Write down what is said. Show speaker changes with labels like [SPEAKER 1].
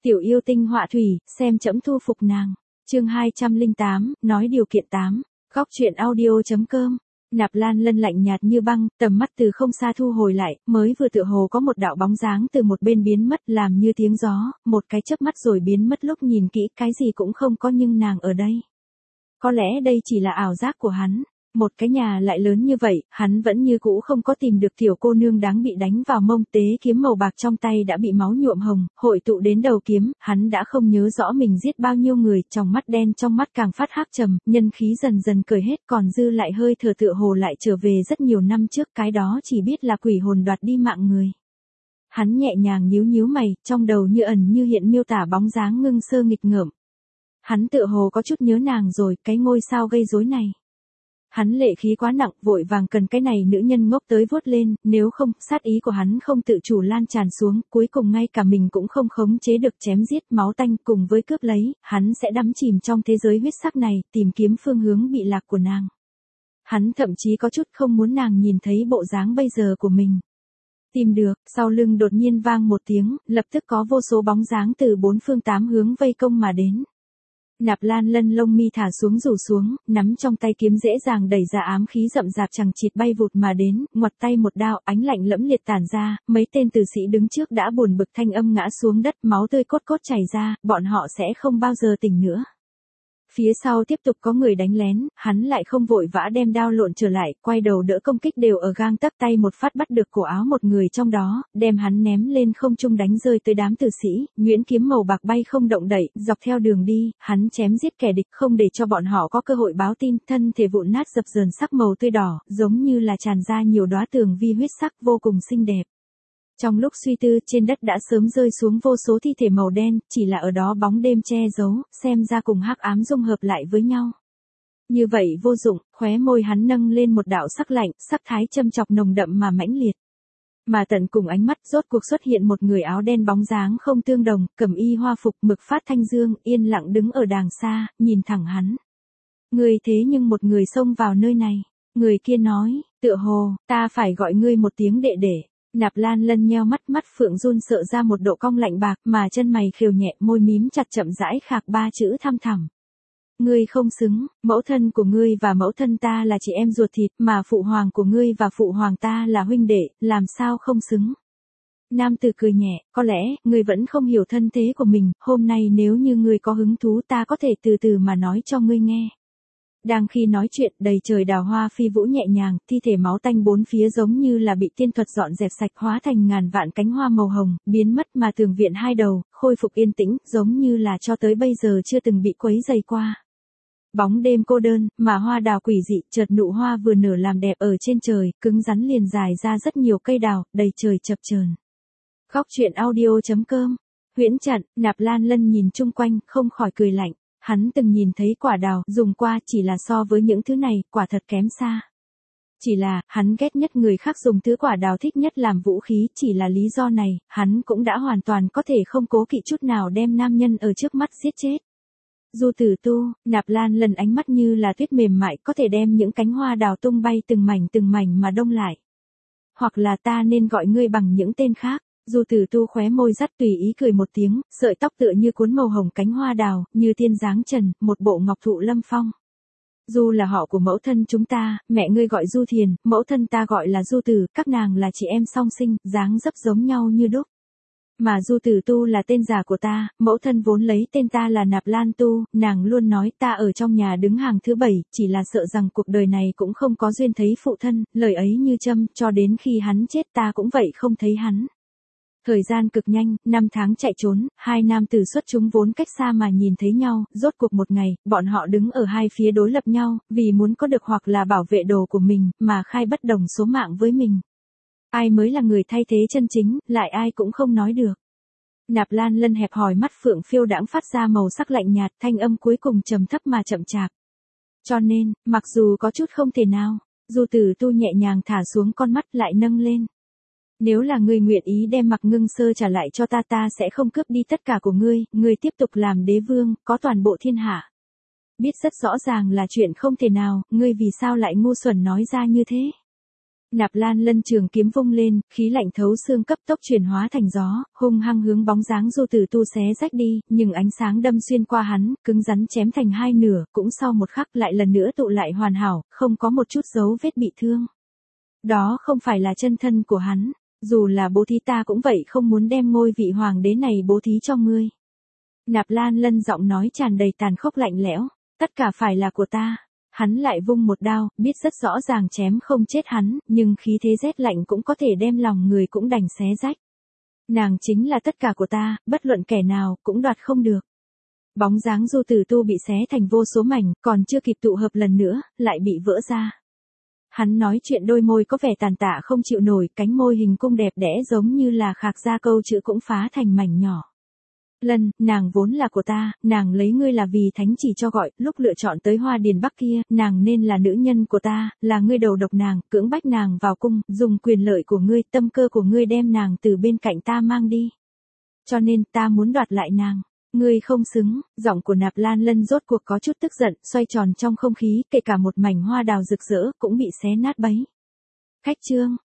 [SPEAKER 1] Tiểu yêu tinh họa thủy, xem trẫm thu phục nàng. Chương 208, nói điều kiện 8. Góc truyện audio.com. Nạp Lan Lân lạnh nhạt như băng, tầm mắt từ không xa thu hồi lại, mới vừa tựa hồ có một đạo bóng dáng từ một bên biến mất làm như tiếng gió, một cái chớp mắt rồi biến mất, lúc nhìn kỹ cái gì cũng không có nhưng nàng ở đây. Có lẽ đây chỉ là ảo giác của hắn. Một cái nhà lại lớn như vậy, hắn vẫn như cũ không có tìm được tiểu cô nương đáng bị đánh vào mông, tế kiếm màu bạc trong tay đã bị máu nhuộm hồng, hội tụ đến đầu kiếm, hắn đã không nhớ rõ mình giết bao nhiêu người, trong mắt đen trong mắt càng phát hắc trầm, nhân khí dần dần cởi hết, còn dư lại hơi thở tựa hồ lại trở về rất nhiều năm trước, cái đó chỉ biết là quỷ hồn đoạt đi mạng người. Hắn nhẹ nhàng nhíu nhíu mày, trong đầu như ẩn như hiện miêu tả bóng dáng ngưng sơ nghịch ngợm. Hắn tựa hồ có chút nhớ nàng rồi, cái ngôi sao gây rối này. Hắn lệ khí quá nặng, vội vàng cần cái này nữ nhân ngốc tới vuốt lên, nếu không, sát ý của hắn không tự chủ lan tràn xuống, cuối cùng ngay cả mình cũng không khống chế được, chém giết, máu tanh cùng với cướp lấy, hắn sẽ đắm chìm trong thế giới huyết sắc này, tìm kiếm phương hướng bị lạc của nàng. Hắn thậm chí có chút không muốn nàng nhìn thấy bộ dáng bây giờ của mình. Tìm được, sau lưng đột nhiên vang một tiếng, lập tức có vô số bóng dáng từ bốn phương tám hướng vây công mà đến. Nạp Lan Lân lông mi thả xuống rủ xuống, nắm trong tay kiếm dễ dàng đẩy ra ám khí rậm rạp chằng chịt bay vụt mà đến, ngoặt tay một đao, ánh lạnh lẫm liệt tản ra, mấy tên tử sĩ đứng trước đã buồn bực thanh âm ngã xuống đất, máu tươi cốt cốt chảy ra, bọn họ sẽ không bao giờ tỉnh nữa. Phía sau tiếp tục có người đánh lén, hắn lại không vội vã đem đao lộn trở lại, quay đầu đỡ công kích đều ở gang tấc, tay một phát bắt được cổ áo một người trong đó, đem hắn ném lên không trung đánh rơi tới đám tử sĩ, nhuyễn kiếm màu bạc bay không động đậy, dọc theo đường đi, hắn chém giết kẻ địch không để cho bọn họ có cơ hội báo tin, thân thể vụn nát dập dờn sắc màu tươi đỏ, giống như là tràn ra nhiều đóa tường vi huyết sắc vô cùng xinh đẹp. Trong lúc suy tư, trên đất đã sớm rơi xuống vô số thi thể màu đen, chỉ là ở đó bóng đêm che giấu, xem ra cùng hắc ám dung hợp lại với nhau. Như vậy vô dụng, khóe môi hắn nâng lên một đạo sắc lạnh, sắc thái châm chọc nồng đậm mà mãnh liệt. Mà tận cùng ánh mắt rốt cuộc xuất hiện một người áo đen bóng dáng không tương đồng, cẩm y hoa phục mực phát thanh dương, yên lặng đứng ở đàng xa, nhìn thẳng hắn. Người thế nhưng một người xông vào nơi này. Người kia nói, tựa hồ, ta phải gọi ngươi một tiếng đệ đệ. Nạp Lan Lân nheo mắt, mắt phượng run sợ ra một độ cong lạnh bạc, mà chân mày khều nhẹ, môi mím chặt chậm rãi khạc ba chữ thăm thẳm. Ngươi không xứng, mẫu thân của ngươi và mẫu thân ta là chị em ruột thịt, mà phụ hoàng của ngươi và phụ hoàng ta là huynh đệ, làm sao không xứng. Nam tử cười nhẹ, có lẽ, ngươi vẫn không hiểu thân thế của mình, hôm nay nếu như ngươi có hứng thú ta có thể từ từ mà nói cho ngươi nghe. Đang khi nói chuyện, đầy trời đào hoa phi vũ nhẹ nhàng, thi thể máu tanh bốn phía giống như là bị tiên thuật dọn dẹp sạch, hóa thành ngàn vạn cánh hoa màu hồng, biến mất mà tường viện hai đầu, khôi phục yên tĩnh, giống như là cho tới bây giờ chưa từng bị quấy dày qua. Bóng đêm cô đơn, mà hoa đào quỷ dị, chợt nụ hoa vừa nở làm đẹp ở trên trời, cứng rắn liền dài ra rất nhiều cây đào, đầy trời chập chờn. Góc truyện audio.com. Huyễn Trận. Nạp Lan Lân nhìn chung quanh, không khỏi cười lạnh. Hắn từng nhìn thấy quả đào, dùng qua, chỉ là so với những thứ này, quả thật kém xa. Chỉ là, hắn ghét nhất người khác dùng thứ quả đào thích nhất làm vũ khí, chỉ là lý do này, hắn cũng đã hoàn toàn có thể không cố kỵ chút nào đem nam nhân ở trước mắt giết chết. Du Tử Tu. Nạp Lan Lân ánh mắt như là tuyết mềm mại, có thể đem những cánh hoa đào tung bay từng mảnh mà đông lại. Hoặc là ta nên gọi ngươi bằng những tên khác. Du Tử Tu khóe môi dắt tùy ý cười một tiếng, sợi tóc tựa như cuốn màu hồng cánh hoa đào, như tiên dáng trần, một bộ ngọc thụ lâm phong. Du là họ của mẫu thân chúng ta, mẹ ngươi gọi Du Thiền, mẫu thân ta gọi là Du Tử, các nàng là chị em song sinh, dáng dấp giống nhau như đúc. Mà Du Tử Tu là tên giả của ta, mẫu thân vốn lấy tên ta là Nạp Lan Tu, nàng luôn nói ta ở trong nhà đứng hàng thứ 7, chỉ là sợ rằng cuộc đời này cũng không có duyên thấy phụ thân, lời ấy như châm, cho đến khi hắn chết ta cũng vậy không thấy hắn. Thời gian cực nhanh, 5 tháng chạy trốn, hai nam tử xuất chúng vốn cách xa mà nhìn thấy nhau, rốt cuộc một ngày, bọn họ đứng ở hai phía đối lập nhau, vì muốn có được hoặc là bảo vệ đồ của mình, mà khai bất đồng số mạng với mình. Ai mới là người thay thế chân chính, lại ai cũng không nói được. Nạp Lan Lân hẹp hòi mắt phượng phiêu đãng phát ra màu sắc lạnh nhạt, thanh âm cuối cùng trầm thấp mà chậm chạp. Cho nên, mặc dù có chút không thể nào, Du Tử Tu nhẹ nhàng thả xuống con mắt lại nâng lên. Nếu là ngươi nguyện ý đem Mặc Ngưng Sơ trả lại cho ta, ta sẽ không cướp đi tất cả của ngươi tiếp tục làm đế vương, có toàn bộ thiên hạ. Biết rất rõ ràng là chuyện không thể nào, ngươi vì sao lại ngu xuẩn nói ra như thế? Nạp Lan Lân trường kiếm vung lên, khí lạnh thấu xương cấp tốc chuyển hóa thành gió, hung hăng hướng bóng dáng Du Tử Tu xé rách đi, nhưng ánh sáng đâm xuyên qua hắn, cứng rắn chém thành hai nửa, cũng sau một khắc lại lần nữa tụ lại hoàn hảo, không có một chút dấu vết bị thương. Đó không phải là chân thân của hắn, dù là bố thí ta cũng vậy không muốn đem ngôi vị hoàng đế này bố thí cho ngươi. Nạp Lan Lân giọng nói tràn đầy tàn khốc lạnh lẽo, tất cả phải là của ta. Hắn lại vung một đao, biết rất rõ ràng chém không chết hắn, nhưng khí thế rét lạnh cũng có thể đem lòng người cũng đành xé rách. Nàng chính là tất cả của ta, bất luận kẻ nào cũng đoạt không được. Bóng dáng Du Tử Tu bị xé thành vô số mảnh, còn chưa kịp tụ hợp lần nữa, lại bị vỡ ra. Hắn nói chuyện đôi môi có vẻ tàn tạ không chịu nổi, cánh môi hình cung đẹp đẽ giống như là khạc ra câu chữ cũng phá thành mảnh nhỏ. Lân, nàng vốn là của ta, nàng lấy ngươi là vì thánh chỉ cho gọi, lúc lựa chọn tới Hoa Điền Bắc kia, nàng nên là nữ nhân của ta, là ngươi đầu độc nàng, cưỡng bách nàng vào cung, dùng quyền lợi của ngươi, tâm cơ của ngươi đem nàng từ bên cạnh ta mang đi. Cho nên ta muốn đoạt lại nàng. Ngươi không xứng, giọng của Nạp Lan Lân rốt cuộc có chút tức giận, xoay tròn trong không khí, kể cả một mảnh hoa đào rực rỡ cũng bị xé nát bấy. Khách trương,